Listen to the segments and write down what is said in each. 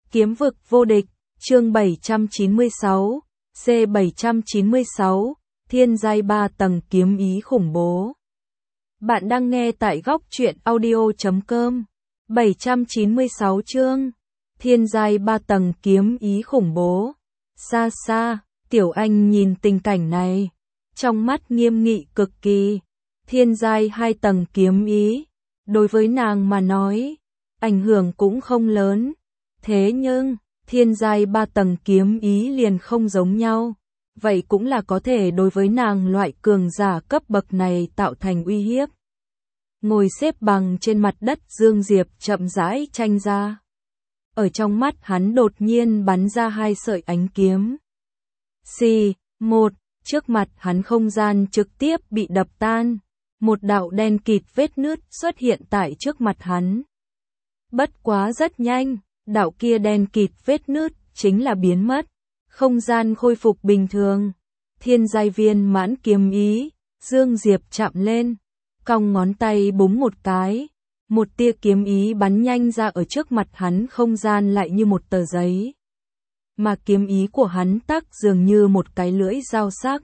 Kiếm vực vô địch, chương 796, C796, thiên giai 3 tầng kiếm ý khủng bố. Bạn đang nghe tại góc truyện audio.com. 796 chương, thiên giai 3 tầng kiếm ý khủng bố. Xa xa, Tiểu Anh nhìn tình cảnh này, trong mắt nghiêm nghị cực kỳ. Thiên giai 2 tầng kiếm ý, đối với nàng mà nói, ảnh hưởng cũng không lớn. Thế nhưng, thiên giai 3 tầng kiếm ý liền không giống nhau. Vậy cũng là có thể đối với nàng loại cường giả cấp bậc này tạo thành uy hiếp. Ngồi xếp bằng trên mặt đất, Dương Diệp chậm rãi tranh ra. Ở trong mắt hắn đột nhiên bắn ra hai sợi ánh kiếm. Xì, một, trước mặt hắn không gian trực tiếp bị đập tan. Một đạo đen kịt vết nứt xuất hiện tại trước mặt hắn. Bất quá rất nhanh, đạo kia đen kịt vết nứt chính là biến mất. Không gian khôi phục bình thường. Thiên giai viên mãn kiếm ý, Dương Diệp chạm lên, cong ngón tay búng một cái. Một tia kiếm ý bắn nhanh ra ở trước mặt hắn, không gian lại như một tờ giấy. Mà kiếm ý của hắn tắc dường như một cái lưỡi dao sắc.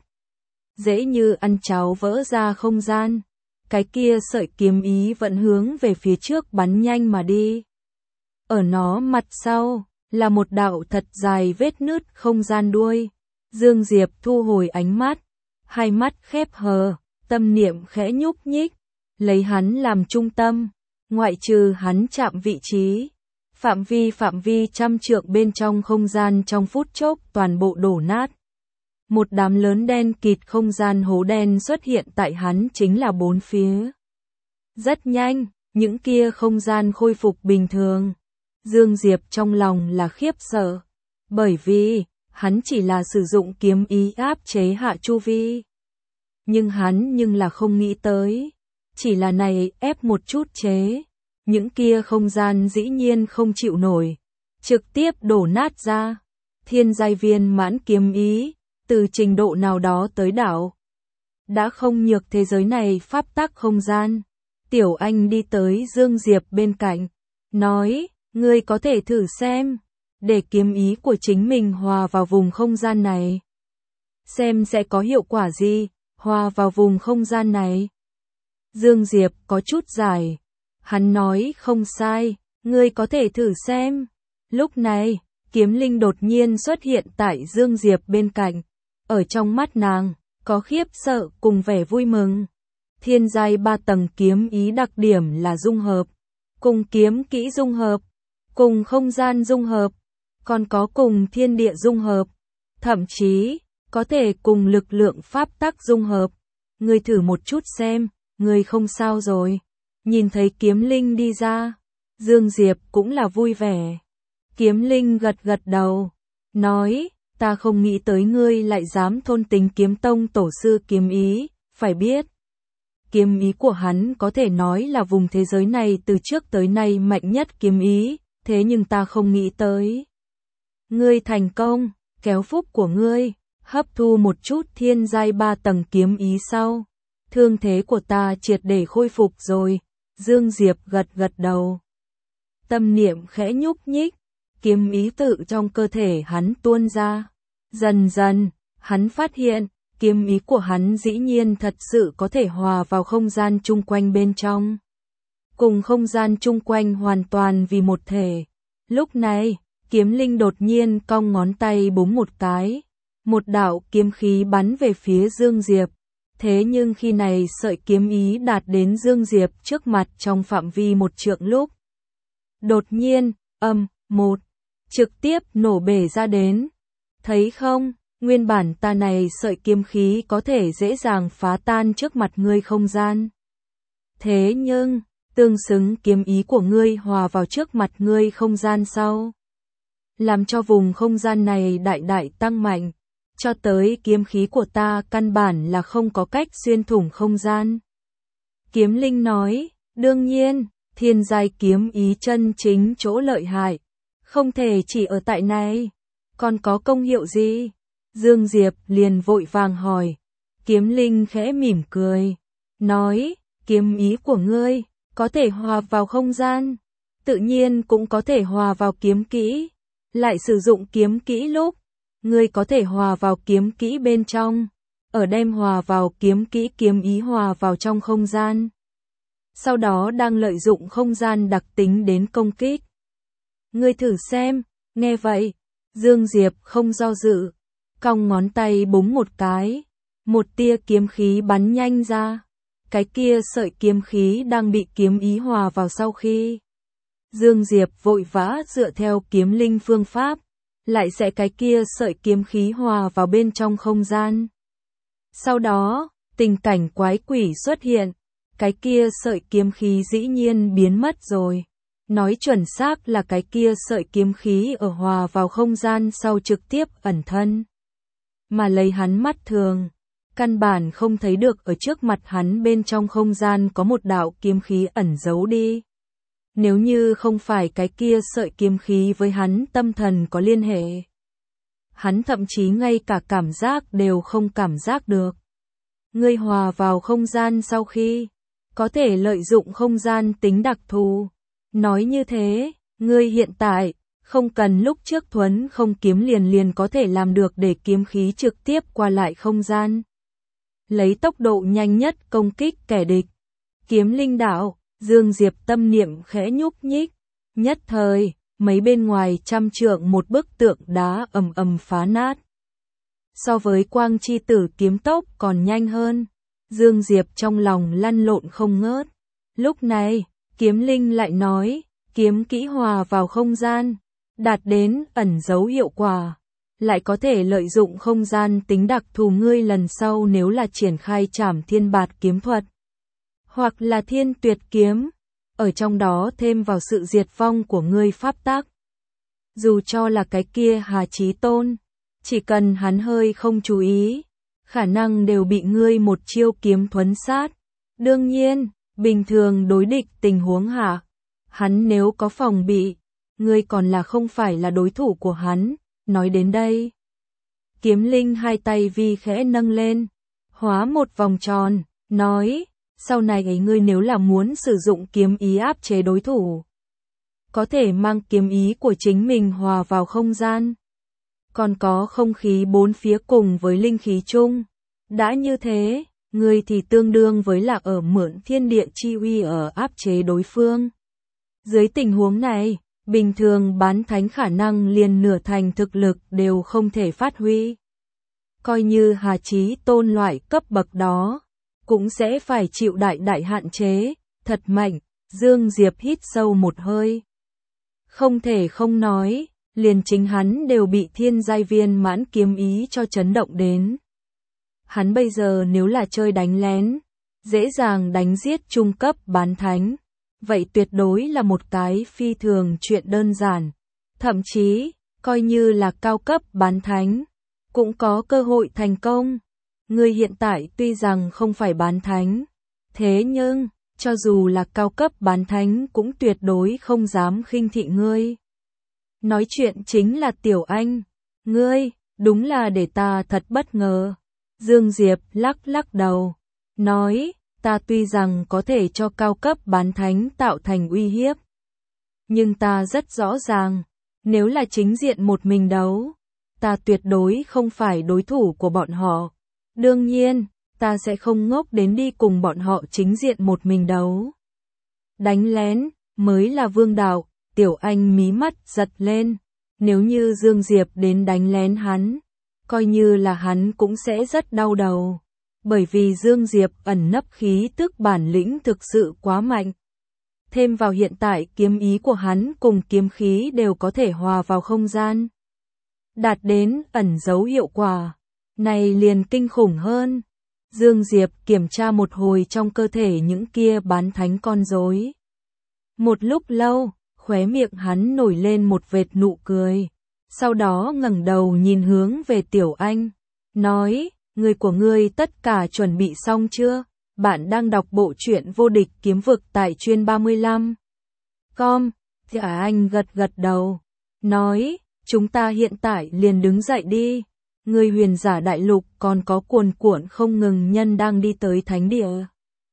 Dễ như ăn cháo vỡ ra không gian. Cái kia sợi kiếm ý vẫn hướng về phía trước bắn nhanh mà đi. Ở nó mặt sau, là một đạo thật dài vết nứt không gian đuôi. Dương Diệp thu hồi ánh mắt, hai mắt khép hờ, tâm niệm khẽ nhúc nhích, lấy hắn làm trung tâm, ngoại trừ hắn chạm vị trí. Phạm vi trăm trượng bên trong không gian trong phút chốc toàn bộ đổ nát. Một đám lớn đen kịt không gian hố đen xuất hiện tại hắn chính là bốn phía. Rất nhanh, những kia không gian khôi phục bình thường. Dương Diệp trong lòng là khiếp sợ, bởi vì hắn chỉ là sử dụng kiếm ý áp chế hạ chu vi. Nhưng hắn là không nghĩ tới, chỉ là này ép một chút chế, những kia không gian dĩ nhiên không chịu nổi, trực tiếp đổ nát ra. Thiên giai viên mãn kiếm ý, từ trình độ nào đó tới đảo, đã không nhược thế giới này pháp tắc không gian. Tiểu Anh đi tới Dương Diệp bên cạnh, nói, ngươi có thể thử xem, để kiếm ý của chính mình hòa vào vùng không gian này. Xem sẽ có hiệu quả gì, hòa vào vùng không gian này. Dương Diệp có chút giải, hắn nói không sai, ngươi có thể thử xem. Lúc này, kiếm linh đột nhiên xuất hiện tại Dương Diệp bên cạnh, ở trong mắt nàng, có khiếp sợ cùng vẻ vui mừng. Thiên giai 3 tầng kiếm ý đặc điểm là dung hợp, cùng kiếm kỹ dung hợp, cùng không gian dung hợp, còn có cùng thiên địa dung hợp, thậm chí có thể cùng lực lượng pháp tắc dung hợp. Ngươi thử một chút xem, ngươi không sao rồi. Nhìn thấy kiếm linh đi ra, Dương Diệp cũng là vui vẻ. Kiếm linh gật gật đầu, nói, ta không nghĩ tới ngươi lại dám thôn tính kiếm tông tổ sư kiếm ý, phải biết. Kiếm ý của hắn có thể nói là vùng thế giới này từ trước tới nay mạnh nhất kiếm ý, thế nhưng ta không nghĩ tới. Ngươi thành công, kéo phúc của ngươi, hấp thu một chút thiên giai 3 tầng kiếm ý sau. Thương thế của ta triệt để khôi phục rồi. Dương Diệp gật gật đầu. Tâm niệm khẽ nhúc nhích, kiếm ý tự trong cơ thể hắn tuôn ra. Dần dần, hắn phát hiện, kiếm ý của hắn dĩ nhiên thật sự có thể hòa vào không gian chung quanh bên trong. Cùng không gian chung quanh hoàn toàn vì một thể. Lúc này, kiếm linh đột nhiên cong ngón tay búng một cái. Một đạo kiếm khí bắn về phía Dương Diệp. Thế nhưng khi này sợi kiếm ý đạt đến Dương Diệp trước mặt trong phạm vi một trượng lúc. Đột nhiên, một, trực tiếp nổ bể ra đến. Thấy không, nguyên bản ta này sợi kiếm khí có thể dễ dàng phá tan trước mặt ngươi không gian. Thế nhưng, tương xứng kiếm ý của ngươi hòa vào trước mặt ngươi không gian sau. Làm cho vùng không gian này đại đại tăng mạnh. Cho tới kiếm khí của ta căn bản là không có cách xuyên thủng không gian. Kiếm linh nói, đương nhiên, thiên giai kiếm ý chân chính chỗ lợi hại, không thể chỉ ở tại này. Còn có công hiệu gì? Dương Diệp liền vội vàng hỏi. Kiếm linh khẽ mỉm cười, nói, kiếm ý của ngươi có thể hòa vào không gian, tự nhiên cũng có thể hòa vào kiếm kỹ. lại sử dụng kiếm kỹ lúc, ngươi có thể hòa vào kiếm kỹ bên trong, ở đem hòa vào kiếm kỹ kiếm ý hòa vào trong không gian. Sau đó đang lợi dụng không gian đặc tính đến công kích. Ngươi thử xem, nghe vậy, Dương Diệp không do dự, cong ngón tay búng một cái, một tia kiếm khí bắn nhanh ra. Cái kia sợi kiếm khí đang bị kiếm ý hòa vào sau khi Dương Diệp vội vã dựa theo kiếm linh phương pháp, lại sẽ cái kia sợi kiếm khí hòa vào bên trong không gian. Sau đó, tình cảnh quái quỷ xuất hiện, cái kia sợi kiếm khí dĩ nhiên biến mất rồi. Nói chuẩn xác là cái kia sợi kiếm khí ở hòa vào không gian sau trực tiếp ẩn thân. Mà lấy hắn mắt thường, căn bản không thấy được ở trước mặt hắn bên trong không gian có một đạo kiếm khí ẩn giấu đi. Nếu như không phải cái kia sợi kiếm khí với hắn tâm thần có liên hệ, hắn thậm chí ngay cả cảm giác đều không cảm giác được. Ngươi hòa vào không gian sau khi có thể lợi dụng không gian tính đặc thù. Nói như thế, ngươi hiện tại không cần lúc trước thuấn không kiếm liền có thể làm được để kiếm khí trực tiếp qua lại không gian. Lấy tốc độ nhanh nhất công kích kẻ địch. Kiếm linh đạo, Dương Diệp tâm niệm khẽ nhúc nhích. Nhất thời, mấy bên ngoài trăm trượng một bức tượng đá ầm ầm phá nát. So với quang chi tử kiếm tốc còn nhanh hơn. Dương Diệp trong lòng lăn lộn không ngớt. Lúc này, kiếm linh lại nói, kiếm kỹ hòa vào không gian, đạt đến ẩn giấu hiệu quả. Lại có thể lợi dụng không gian tính đặc thù ngươi lần sau nếu là triển khai Trảm Thiên Bạt kiếm thuật, hoặc là Thiên Tuyệt kiếm, ở trong đó thêm vào sự diệt vong của ngươi pháp tắc. Dù cho là cái kia Hà Chí Tôn, chỉ cần hắn hơi không chú ý, khả năng đều bị ngươi một chiêu kiếm thuấn sát. Đương nhiên, bình thường đối địch tình huống hạ, hắn nếu có phòng bị, ngươi còn là không phải là đối thủ của hắn. Nói đến đây, kiếm linh hai tay vi khẽ nâng lên, hóa một vòng tròn, nói, sau này ấy ngươi nếu là muốn sử dụng kiếm ý áp chế đối thủ, có thể mang kiếm ý của chính mình hòa vào không gian. Còn có không khí bốn phía cùng với linh khí chung. Đã như thế, ngươi thì tương đương với là ở mượn thiên địa chi uy ở áp chế đối phương. Dưới tình huống này, bình thường bán thánh khả năng liền nửa thành thực lực đều không thể phát huy. Coi như Hà Chí Tôn loại cấp bậc đó, cũng sẽ phải chịu đại hạn chế, thật mạnh. Dương Diệp hít sâu một hơi. Không thể không nói, liền chính hắn đều bị thiên giai viên mãn kiếm ý cho chấn động đến. Hắn bây giờ nếu là chơi đánh lén, dễ dàng đánh giết trung cấp bán thánh. Vậy tuyệt đối là một cái phi thường chuyện đơn giản. Thậm chí, coi như là cao cấp bán thánh, cũng có cơ hội thành công. Ngươi hiện tại tuy rằng không phải bán thánh, thế nhưng, cho dù là cao cấp bán thánh cũng tuyệt đối không dám khinh thị ngươi. Nói chuyện chính là Tiểu Anh. Ngươi, đúng là để ta thật bất ngờ. Dương Diệp lắc đầu, nói, ta tuy rằng có thể cho cao cấp bán thánh tạo thành uy hiếp, nhưng ta rất rõ ràng, nếu là chính diện một mình đấu, ta tuyệt đối không phải đối thủ của bọn họ. Đương nhiên, ta sẽ không ngốc đến đi cùng bọn họ chính diện một mình đấu. Đánh lén, mới là vương đạo. Tiểu Anh mí mắt giật lên, nếu như Dương Diệp đến đánh lén hắn, coi như là hắn cũng sẽ rất đau đầu, bởi vì Dương Diệp ẩn nấp khí tức bản lĩnh thực sự quá mạnh. Thêm vào hiện tại kiếm ý của hắn cùng kiếm khí đều có thể hòa vào không gian, đạt đến ẩn giấu hiệu quả, này liền kinh khủng hơn. Dương Diệp kiểm tra một hồi trong cơ thể những kia bán thánh con rối. Một lúc lâu, khóe miệng hắn nổi lên một vệt nụ cười, sau đó ngẩng đầu nhìn hướng về Tiểu Anh, nói, người của ngươi tất cả chuẩn bị xong chưa? Bạn đang đọc bộ truyện Vô Địch Kiếm Vực tại Chuyên 35. Com. Tiểu Anh gật đầu, nói, chúng ta hiện tại liền đứng dậy đi. Người huyền giả đại lục còn có cuồn cuộn không ngừng nhân đang đi tới thánh địa.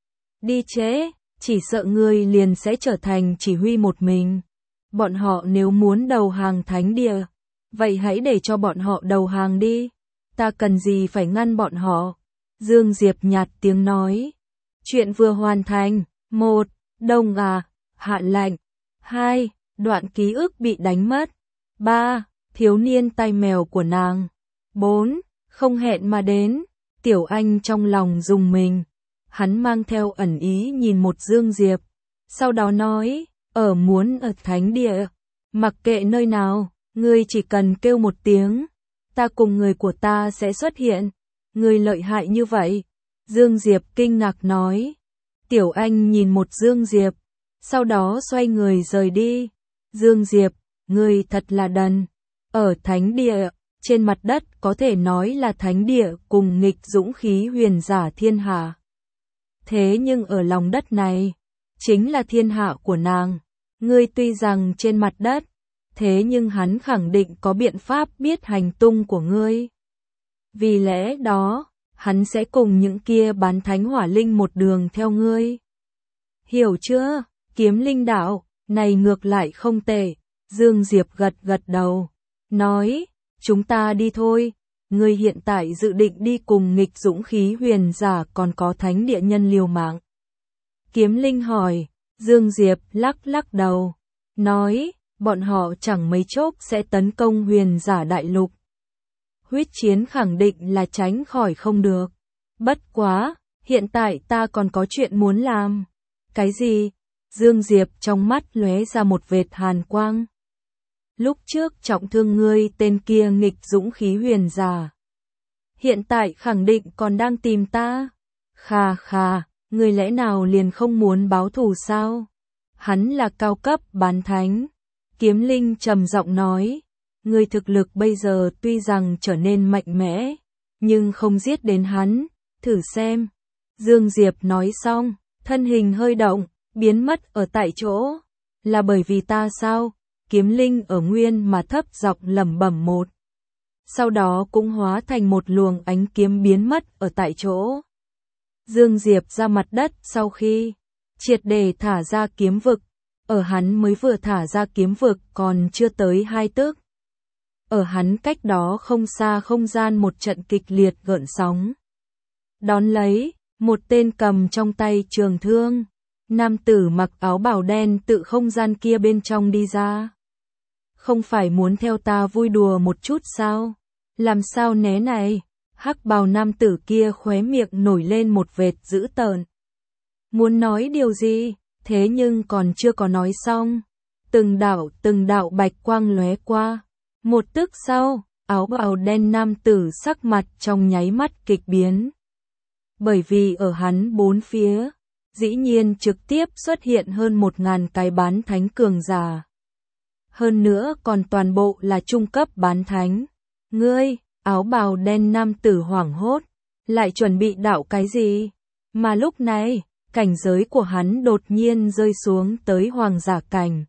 Đi trễ, chỉ sợ ngươi liền sẽ trở thành chỉ huy một mình. Bọn họ nếu muốn đầu hàng thánh địa, Vậy hãy để cho bọn họ đầu hàng đi. Ta cần gì phải ngăn bọn họ? Dương Diệp nhạt tiếng nói. Chuyện vừa hoàn thành. 1. Đông hạ lạnh. 2. Đoạn ký ức bị đánh mất. 3. Thiếu niên tai mèo của nàng. 4. Không hẹn mà đến. Tiểu Anh trong lòng rùng mình. Hắn mang theo ẩn ý nhìn một Dương Diệp. Sau đó nói, muốn ở thánh địa. Mặc kệ nơi nào, ngươi chỉ cần kêu một tiếng. Ta cùng người của ta sẽ xuất hiện. Ngươi lợi hại như vậy. Dương Diệp kinh ngạc nói. Tiểu Anh nhìn một Dương Diệp. Sau đó xoay người rời đi. Dương Diệp, ngươi thật là đần. Ở thánh địa, trên mặt đất có thể nói là thánh địa cùng nghịch dũng khí huyền giả thiên hạ. Thế nhưng ở lòng đất này, chính là thiên hạ của nàng. Ngươi tuy rằng trên mặt đất, thế nhưng hắn khẳng định có biện pháp biết hành tung của ngươi. Vì lẽ đó, hắn sẽ cùng những kia bán thánh hỏa linh một đường theo ngươi. Hiểu chưa? Kiếm linh đạo, này ngược lại không tệ. Dương Diệp gật gật đầu, nói, chúng ta đi thôi. Ngươi hiện tại dự định đi cùng nghịch dũng khí huyền giả còn có thánh địa nhân liều mạng. Kiếm linh hỏi, Dương Diệp lắc lắc đầu, nói, bọn họ chẳng mấy chốc sẽ tấn công huyền giả đại lục. Huyết chiến khẳng định là tránh khỏi không được. Bất quá, hiện tại ta còn có chuyện muốn làm. Cái gì? Dương Diệp trong mắt lóe ra một vệt hàn quang. Lúc trước trọng thương ngươi tên kia nghịch dũng khí huyền giả. Hiện tại khẳng định còn đang tìm ta. Khà khà, ngươi lẽ nào liền không muốn báo thù sao? Hắn là cao cấp bán thánh. Kiếm linh trầm giọng nói. Ngươi thực lực bây giờ tuy rằng trở nên mạnh mẽ, nhưng không giết đến hắn, thử xem. Dương Diệp nói xong, thân hình hơi động, biến mất ở tại chỗ. Là bởi vì ta sao? Kiếm linh ở nguyên mà thấp giọng lẩm bẩm một. Sau đó cũng hóa thành một luồng ánh kiếm biến mất ở tại chỗ. Dương Diệp ra mặt đất sau khi triệt để thả ra kiếm vực. Ở hắn mới vừa thả ra kiếm vực còn chưa tới 2 tấc. Ở hắn cách đó không xa không gian một trận kịch liệt gợn sóng. Đón lấy, một tên cầm trong tay trường thương. Nam tử mặc áo bào đen tự không gian kia bên trong đi ra. Không phải muốn theo ta vui đùa một chút sao? Làm sao né này? Hắc bào nam tử kia khóe miệng nổi lên một vệt dữ tợn. Muốn nói điều gì? Thế nhưng còn chưa có nói xong. Từng đạo bạch quang lóe qua. Một tức sau, áo bào đen nam tử sắc mặt trong nháy mắt kịch biến. Bởi vì ở hắn bốn phía, dĩ nhiên trực tiếp xuất hiện hơn 1000 cái bán thánh cường giả. Hơn nữa còn toàn bộ là trung cấp bán thánh. Ngươi, áo bào đen nam tử hoảng hốt, lại chuẩn bị đạo cái gì? Mà lúc này, cảnh giới của hắn đột nhiên rơi xuống tới hoàng giả cảnh.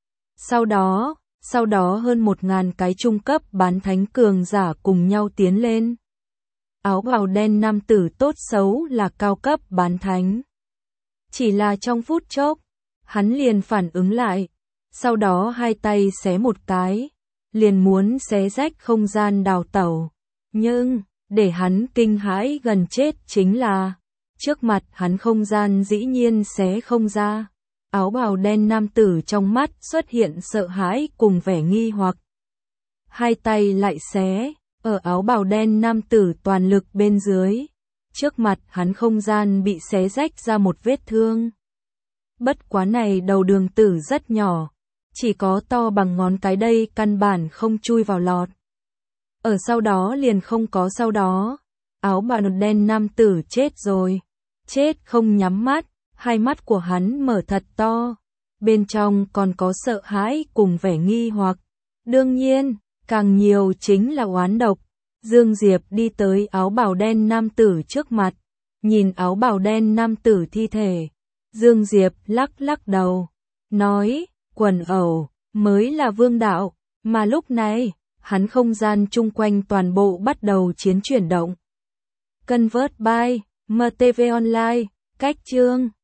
Sau đó hơn 1000 cái trung cấp bán thánh cường giả cùng nhau tiến lên. Áo bào đen nam tử tốt xấu là cao cấp bán thánh. Chỉ là trong phút chốc, hắn liền phản ứng lại. Sau đó hai tay xé một cái, liền muốn xé rách không gian đào tẩu. Nhưng, để hắn kinh hãi gần chết chính là, trước mặt hắn không gian dĩ nhiên xé không ra. Áo bào đen nam tử trong mắt xuất hiện sợ hãi cùng vẻ nghi hoặc. Hai tay lại xé, ở áo bào đen nam tử toàn lực bên dưới. Trước mặt hắn không gian bị xé rách ra một vết thương. Bất quá này đầu đường tử rất nhỏ, chỉ có to bằng ngón cái đây căn bản không chui vào lọt. Ở sau đó liền không có sau đó. Áo bào đen nam tử chết rồi. Chết không nhắm mắt, hai mắt của hắn mở thật to. Bên trong còn có sợ hãi cùng vẻ nghi hoặc. Đương nhiên, càng nhiều chính là oán độc. Dương Diệp đi tới áo bào đen nam tử trước mặt. Nhìn áo bào đen nam tử thi thể. Dương Diệp lắc lắc đầu. Nói, quần ẩu, mới là vương đạo. Mà lúc này, hắn không gian chung quanh toàn bộ bắt đầu chiến chuyển động. Convert by MTV Online, cách chương.